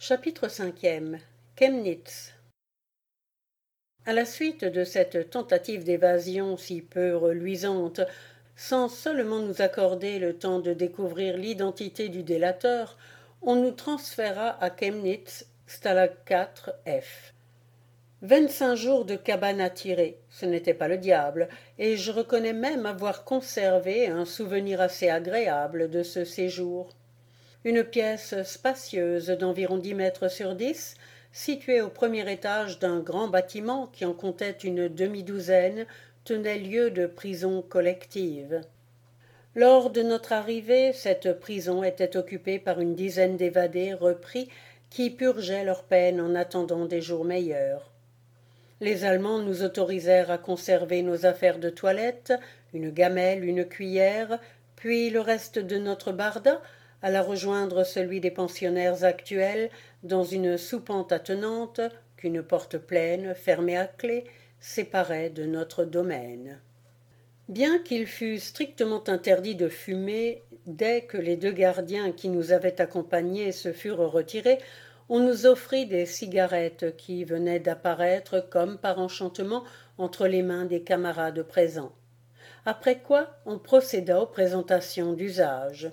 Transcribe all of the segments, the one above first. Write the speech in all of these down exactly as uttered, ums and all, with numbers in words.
Chapitre cinquième. Chemnitz. À la suite de cette tentative d'évasion si peu reluisante, sans seulement nous accorder le temps de découvrir l'identité du délateur, on nous transféra à Chemnitz, Stalag quatre F. Vingt-cinq jours de cabane à tirer, ce n'était pas le diable, et je reconnais même avoir conservé un souvenir assez agréable de ce séjour. Une pièce spacieuse d'environ dix mètres sur dix, située au premier étage d'un grand bâtiment qui en comptait une demi-douzaine, tenait lieu de prison collective. Lors de notre arrivée, cette prison était occupée par une dizaine d'évadés repris qui purgeaient leur peine en attendant des jours meilleurs. Les Allemands nous autorisèrent à conserver nos affaires de toilette, une gamelle, une cuillère, puis le reste de notre barda, alla rejoindre celui des pensionnaires actuels dans une soupente attenante qu'une porte pleine, fermée à clé, séparait de notre domaine. Bien qu'il fût strictement interdit de fumer, dès que les deux gardiens qui nous avaient accompagnés se furent retirés, on nous offrit des cigarettes qui venaient d'apparaître comme par enchantement entre les mains des camarades présents. Après quoi on procéda aux présentations d'usage.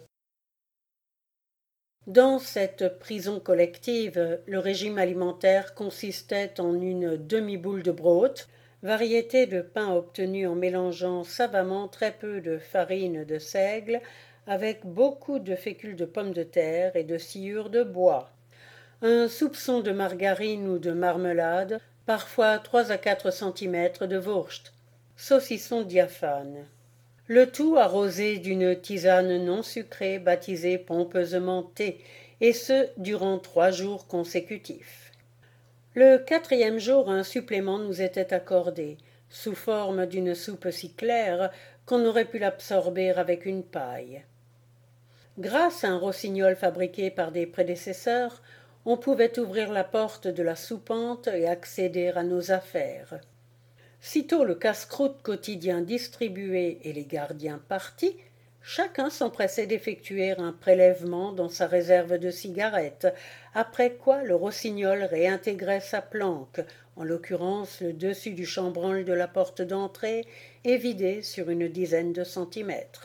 Dans cette prison collective, le régime alimentaire consistait en une demi-boule de brood, variété de pain obtenu en mélangeant savamment très peu de farine de seigle avec beaucoup de fécule de pommes de terre et de sciure de bois, un soupçon de margarine ou de marmelade, parfois trois à quatre centimètres de wurst, saucisson diaphane. Le tout arrosé d'une tisane non sucrée baptisée pompeusement thé, et ce durant trois jours consécutifs. Le quatrième jour, un supplément nous était accordé, sous forme d'une soupe si claire qu'on aurait pu l'absorber avec une paille. Grâce à un rossignol fabriqué par des prédécesseurs, on pouvait ouvrir la porte de la soupente et accéder à nos affaires. Sitôt le casse-croûte quotidien distribué et les gardiens partis, chacun s'empressait d'effectuer un prélèvement dans sa réserve de cigarettes, après quoi le rossignol réintégrait sa planque, en l'occurrence le dessus du chambranle de la porte d'entrée, et vidé sur une dizaine de centimètres.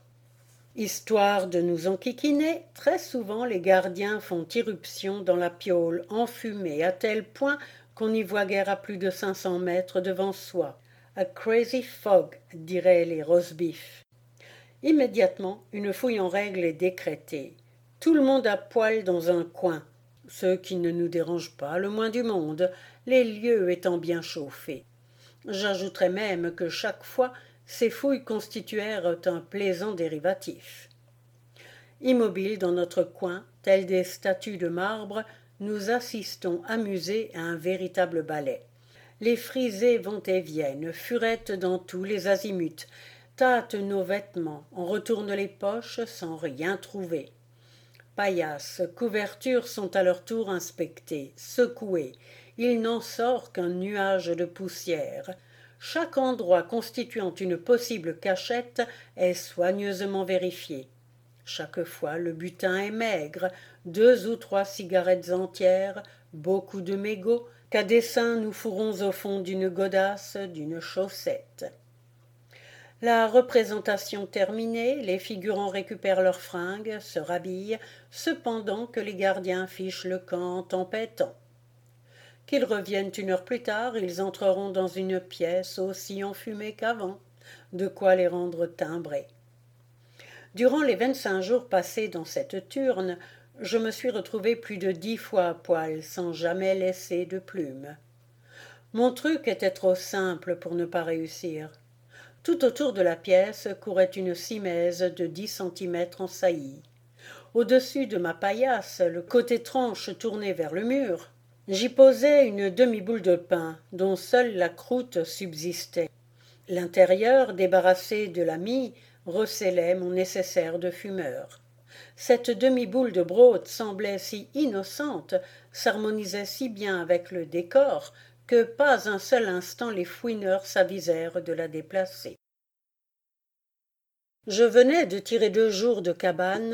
Histoire de nous enquiquiner, très souvent les gardiens font irruption dans la piaule enfumée à tel point qu'on n'y voit guère à plus de cinq cents mètres devant soi. « A crazy fog » diraient les rosbifs. Immédiatement, une fouille en règle est décrétée. Tout le monde à poil dans un coin, ce qui ne nous dérange pas le moins du monde, les lieux étant bien chauffés. J'ajouterais même que chaque fois, ces fouilles constituèrent un plaisant dérivatif. Immobiles dans notre coin, tels des statues de marbre, nous assistons amusés à un véritable ballet. Les frisés vont et viennent, furettent dans tous les azimuts, tâtent nos vêtements, en retournent les poches sans rien trouver. Paillasses, couvertures sont à leur tour inspectées, secouées. Il n'en sort qu'un nuage de poussière. Chaque endroit constituant une possible cachette est soigneusement vérifié. Chaque fois le butin est maigre, deux ou trois cigarettes entières, beaucoup de mégots, qu'à dessein nous fourrons au fond d'une godasse, d'une chaussette. La représentation terminée, les figurants récupèrent leurs fringues, se rhabillent, cependant que les gardiens fichent le camp en tempêtant. Qu'ils reviennent une heure plus tard, ils entreront dans une pièce aussi enfumée qu'avant, de quoi les rendre timbrés. Durant les vingt-cinq jours passés dans cette turne, je me suis retrouvé plus de dix fois à poil, sans jamais laisser de plume. Mon truc était trop simple pour ne pas réussir. Tout autour de la pièce courait une simèse de dix centimètres en saillie. Au-dessus de ma paillasse, le côté tranche tourné vers le mur, j'y posais une demi-boule de pain, dont seule la croûte subsistait. L'intérieur, débarrassé de la mie, recélait mon nécessaire de fumeur. Cette demi-boule de brood semblait si innocente, s'harmonisait si bien avec le décor, que pas un seul instant les fouineurs s'avisèrent de la déplacer. Je venais de tirer deux jours de cabane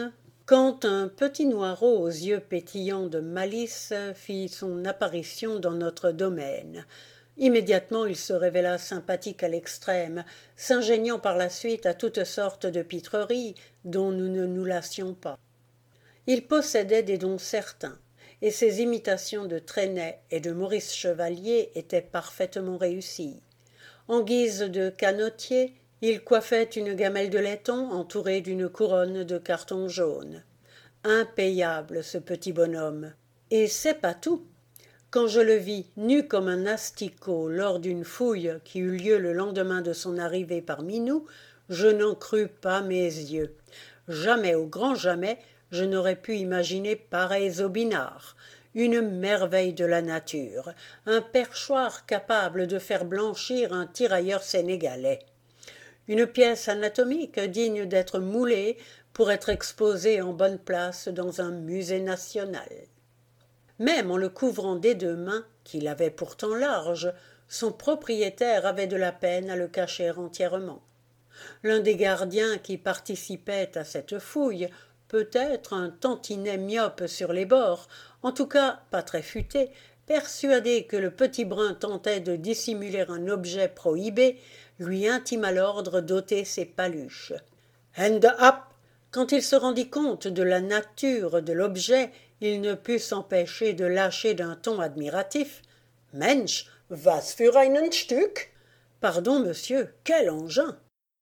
quand un petit noiraud aux yeux pétillants de malice fit son apparition dans notre domaine. Immédiatement il se révéla sympathique à l'extrême, s'ingéniant par la suite à toutes sortes de pitreries dont nous ne nous lassions pas. Il possédait des dons certains, et ses imitations de Trenet et de Maurice Chevalier étaient parfaitement réussies. En guise de canotier, il coiffait une gamelle de laiton entourée d'une couronne de carton jaune. Impayable, ce petit bonhomme. Et c'est pas tout. Quand je le vis nu comme un asticot lors d'une fouille qui eut lieu le lendemain de son arrivée parmi nous, je n'en crus pas mes yeux. Jamais, au grand jamais, je n'aurais pu imaginer pareils aubinards. Une merveille de la nature, un perchoir capable de faire blanchir un tirailleur sénégalais. Une pièce anatomique digne d'être moulée pour être exposée en bonne place dans un musée national. Même en le couvrant des deux mains, qu'il avait pourtant larges, son propriétaire avait de la peine à le cacher entièrement. L'un des gardiens qui participaient à cette fouille, peut-être un tantinet myope sur les bords, en tout cas pas très futé, persuadé que le petit brun tentait de dissimuler un objet prohibé, lui intima l'ordre d'ôter ses paluches. « Hand up !» Quand il se rendit compte de la nature de l'objet, il ne put s'empêcher de lâcher d'un ton admiratif. « Mensch, was für einen Stück !»« Pardon, monsieur, quel engin !»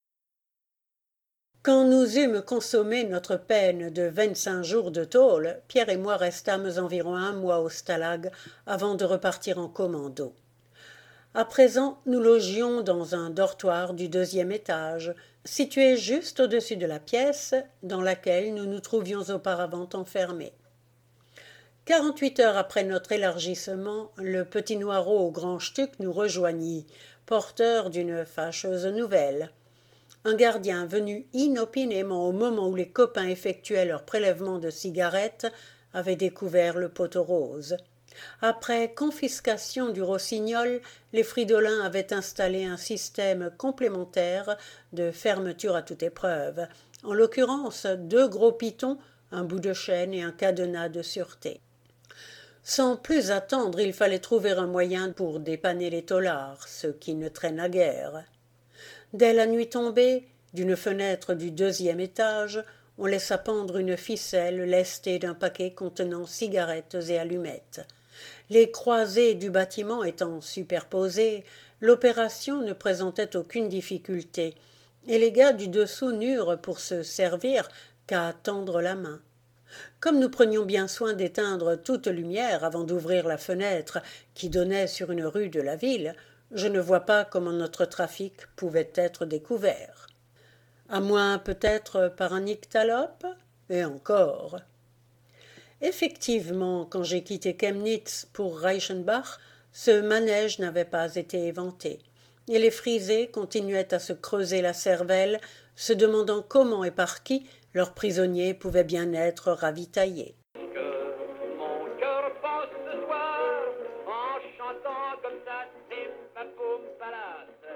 Quand nous eûmes consommé notre peine de vingt-cinq jours de tôle, Pierre et moi restâmes environ un mois au Stalag avant de repartir en commando. À présent, nous logions dans un dortoir du deuxième étage, situé juste au-dessus de la pièce dans laquelle nous nous trouvions auparavant enfermés. Quarante-huit heures après notre élargissement, le petit noiraud au grand stuc nous rejoignit, porteur d'une fâcheuse nouvelle. Un gardien venu inopinément au moment où les copains effectuaient leur prélèvement de cigarettes avait découvert le poteau rose. Après confiscation du rossignol, les Fridolins avaient installé un système complémentaire de fermeture à toute épreuve, en l'occurrence deux gros pitons, un bout de chaîne et un cadenas de sûreté. Sans plus attendre, il fallait trouver un moyen pour dépanner les taulards, ce qui ne traîna guère. Dès la nuit tombée, d'une fenêtre du deuxième étage, on laissa pendre une ficelle lestée d'un paquet contenant cigarettes et allumettes. Les croisées du bâtiment étant superposées, l'opération ne présentait aucune difficulté, et les gars du dessous n'eurent pour se servir qu'à tendre la main. Comme nous prenions bien soin d'éteindre toute lumière avant d'ouvrir la fenêtre qui donnait sur une rue de la ville, je ne vois pas comment notre trafic pouvait être découvert. À moins peut-être par un nyctalope, et encore. Effectivement, quand j'ai quitté Chemnitz pour Reichenbach, ce manège n'avait pas été éventé, et les frisés continuaient à se creuser la cervelle, se demandant comment et par qui leurs prisonniers pouvaient bien être ravitaillés. Que mon cœur pense ce soir en chantant comme ça, c'est ma paume palace.